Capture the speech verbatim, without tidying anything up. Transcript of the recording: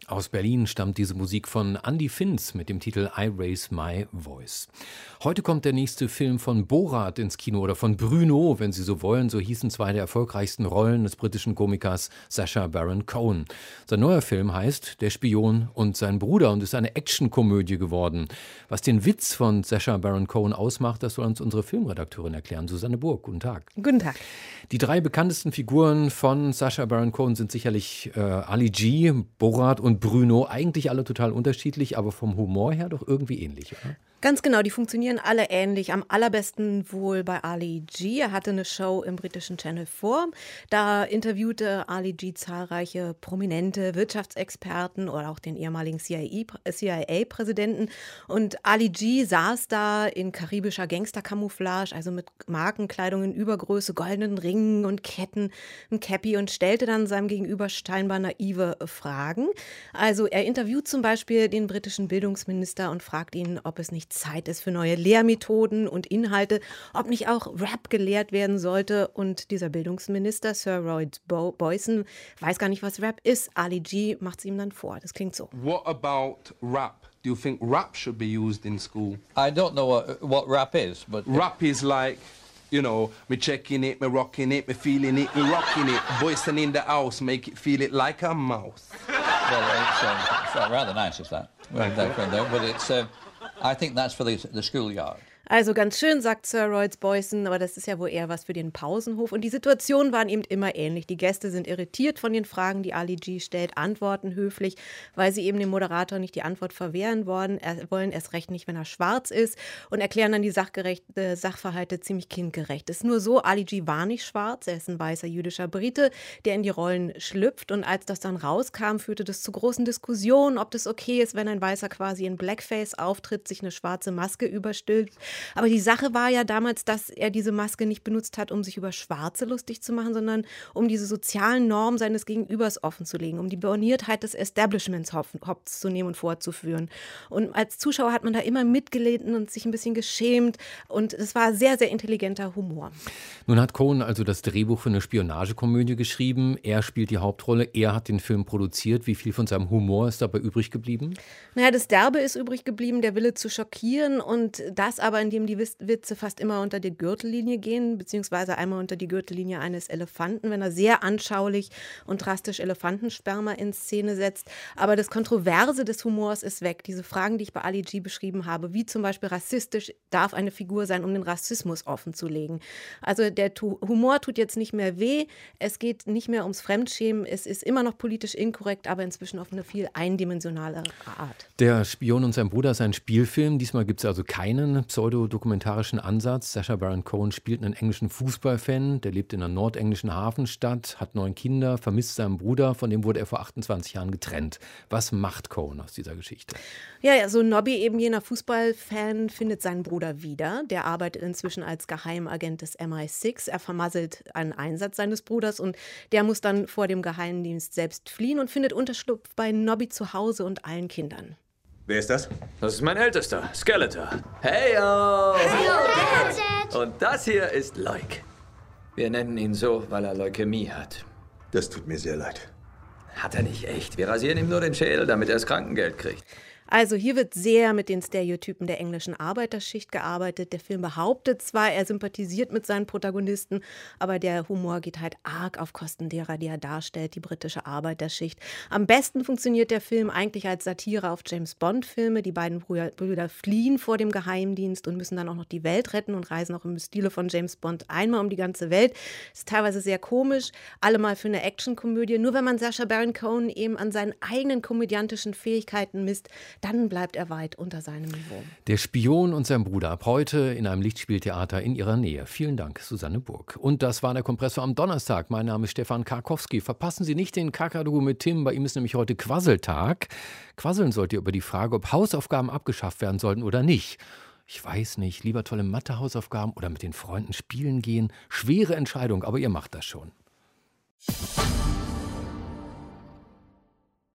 Aus Berlin stammt diese Musik von Andy Finz mit dem Titel I Raise My Voice. Heute kommt der nächste Film von Borat ins Kino oder von Bruno, wenn Sie so wollen. So hießen zwei der erfolgreichsten Rollen des britischen Komikers Sacha Baron Cohen. Sein neuer Film heißt Der Spion und sein Bruder und ist eine Actionkomödie geworden. Was den Witz von Sacha Baron Cohen ausmacht, das soll uns unsere Filmredakteurin erklären. Susanne Burg, guten Tag. Guten Tag. Die drei bekanntesten Figuren von Sacha Baron Cohen sind sicherlich äh, Ali G, Borat und Bruno. Eigentlich alle total unterschiedlich, aber vom Humor her doch irgendwie ähnlich, oder? Ganz genau, die funktionieren alle ähnlich. Am allerbesten wohl bei Ali G. Er hatte eine Show im britischen Channel vier. Da interviewte Ali G zahlreiche prominente Wirtschaftsexperten oder auch den ehemaligen C I A-Präsidenten. Und Ali G saß da in karibischer Gangstercamouflage, also mit Markenkleidung in Übergröße, goldenen Ringen und Ketten, ein Cappy und stellte dann seinem Gegenüber scheinbar naive Fragen. Also er interviewt zum Beispiel den britischen Bildungsminister und fragt ihn, ob es nicht Zeit ist für neue Lehrmethoden und Inhalte, ob nicht auch Rap gelehrt werden sollte. Und dieser Bildungsminister, Sir Roy Bo- Boyson, weiß gar nicht, was Rap ist. Ali G macht es ihm dann vor. Das klingt so. What about rap? Do you think rap should be used in school? I don't know what, what rap is, but... Rap is like, you know, me checking it, me rocking it, me feeling it, me rocking it. Voicing in the house, make it feel it like a mouse. Well, it's, uh, it's uh, rather nice, is that? Well, that though, but it's... Uh, I think that's for the, the schoolyard. Also ganz schön, sagt Sir Roy Boyson, aber das ist ja wohl eher was für den Pausenhof. Und die Situationen waren eben immer ähnlich. Die Gäste sind irritiert von den Fragen, die Ali G stellt, antworten höflich, weil sie eben dem Moderator nicht die Antwort verwehren wollen, er, wollen erst recht nicht, wenn er schwarz ist, und erklären dann die sachgerechte Sachverhalte ziemlich kindgerecht. Es ist nur so, Ali G war nicht schwarz, er ist ein weißer jüdischer Brite, der in die Rollen schlüpft. Und als das dann rauskam, führte das zu großen Diskussionen, ob das okay ist, wenn ein Weißer quasi in Blackface auftritt, sich eine schwarze Maske überstülpt. Aber die Sache war ja damals, dass er diese Maske nicht benutzt hat, um sich über Schwarze lustig zu machen, sondern um diese sozialen Normen seines Gegenübers offenzulegen, um die Borniertheit des Establishments hops zu nehmen und vorzuführen. Und als Zuschauer hat man da immer mitgelitten und sich ein bisschen geschämt. Und es war sehr, sehr intelligenter Humor. Nun hat Cohen also das Drehbuch für eine Spionagekomödie geschrieben. Er spielt die Hauptrolle, er hat den Film produziert. Wie viel von seinem Humor ist dabei übrig geblieben? Naja, das Derbe ist übrig geblieben, der Wille zu schockieren, und das aber, indem die Witze fast immer unter die Gürtellinie gehen, beziehungsweise einmal unter die Gürtellinie eines Elefanten, wenn er sehr anschaulich und drastisch Elefantensperma in Szene setzt. Aber das Kontroverse des Humors ist weg. Diese Fragen, die ich bei Ali G beschrieben habe, wie zum Beispiel rassistisch darf eine Figur sein, um den Rassismus offenzulegen. Also der Humor tut jetzt nicht mehr weh, es geht nicht mehr ums Fremdschämen, es ist immer noch politisch inkorrekt, aber inzwischen auf eine viel eindimensionalere Art. Der Spion und sein Bruder ist ein Spielfilm. Diesmal gibt es also keinen pseudodokumentarischen Ansatz. Sacha Baron Cohen spielt einen englischen Fußballfan, der lebt in einer nordenglischen Hafenstadt, hat neun Kinder, vermisst seinen Bruder, von dem wurde er vor achtundzwanzig Jahren getrennt. Was macht Cohen aus dieser Geschichte? Ja, ja, so Nobby, eben jener Fußballfan, findet seinen Bruder wieder. Der arbeitet inzwischen als Geheimagent des M I sechs. Er vermasselt einen Einsatz seines Bruders und der muss dann vor dem Geheimdienst selbst fliehen und findet Unterschlupf bei Nobby zu Hause und allen Kindern. Wer ist das? Das ist mein Ältester, Skeletor. Heyo! Heyo, Dad! Und das hier ist Leuk. Wir nennen ihn so, weil er Leukämie hat. Das tut mir sehr leid. Hat er nicht echt. Wir rasieren ihm nur den Schädel, damit er das Krankengeld kriegt. Also hier wird sehr mit den Stereotypen der englischen Arbeiterschicht gearbeitet. Der Film behauptet zwar, er sympathisiert mit seinen Protagonisten, aber der Humor geht halt arg auf Kosten derer, die er darstellt, die britische Arbeiterschicht. Am besten funktioniert der Film eigentlich als Satire auf James-Bond-Filme. Die beiden Brüder, Brüder fliehen vor dem Geheimdienst und müssen dann auch noch die Welt retten und reisen auch im Stile von James Bond einmal um die ganze Welt. Das ist teilweise sehr komisch, allemal für eine Actionkomödie. Nur wenn man Sacha Baron Cohen eben an seinen eigenen komödiantischen Fähigkeiten misst, dann bleibt er weit unter seinem Niveau. Der Spion und sein Bruder ab heute in einem Lichtspieltheater in ihrer Nähe. Vielen Dank, Susanne Burg. Und das war der Kompressor am Donnerstag. Mein Name ist Stefan Karkowski. Verpassen Sie nicht den Kakadu mit Tim. Bei ihm ist nämlich heute Quasseltag. Quasseln sollt ihr über die Frage, ob Hausaufgaben abgeschafft werden sollten oder nicht. Ich weiß nicht, lieber tolle Mathe-Hausaufgaben oder mit den Freunden spielen gehen. Schwere Entscheidung, aber ihr macht das schon.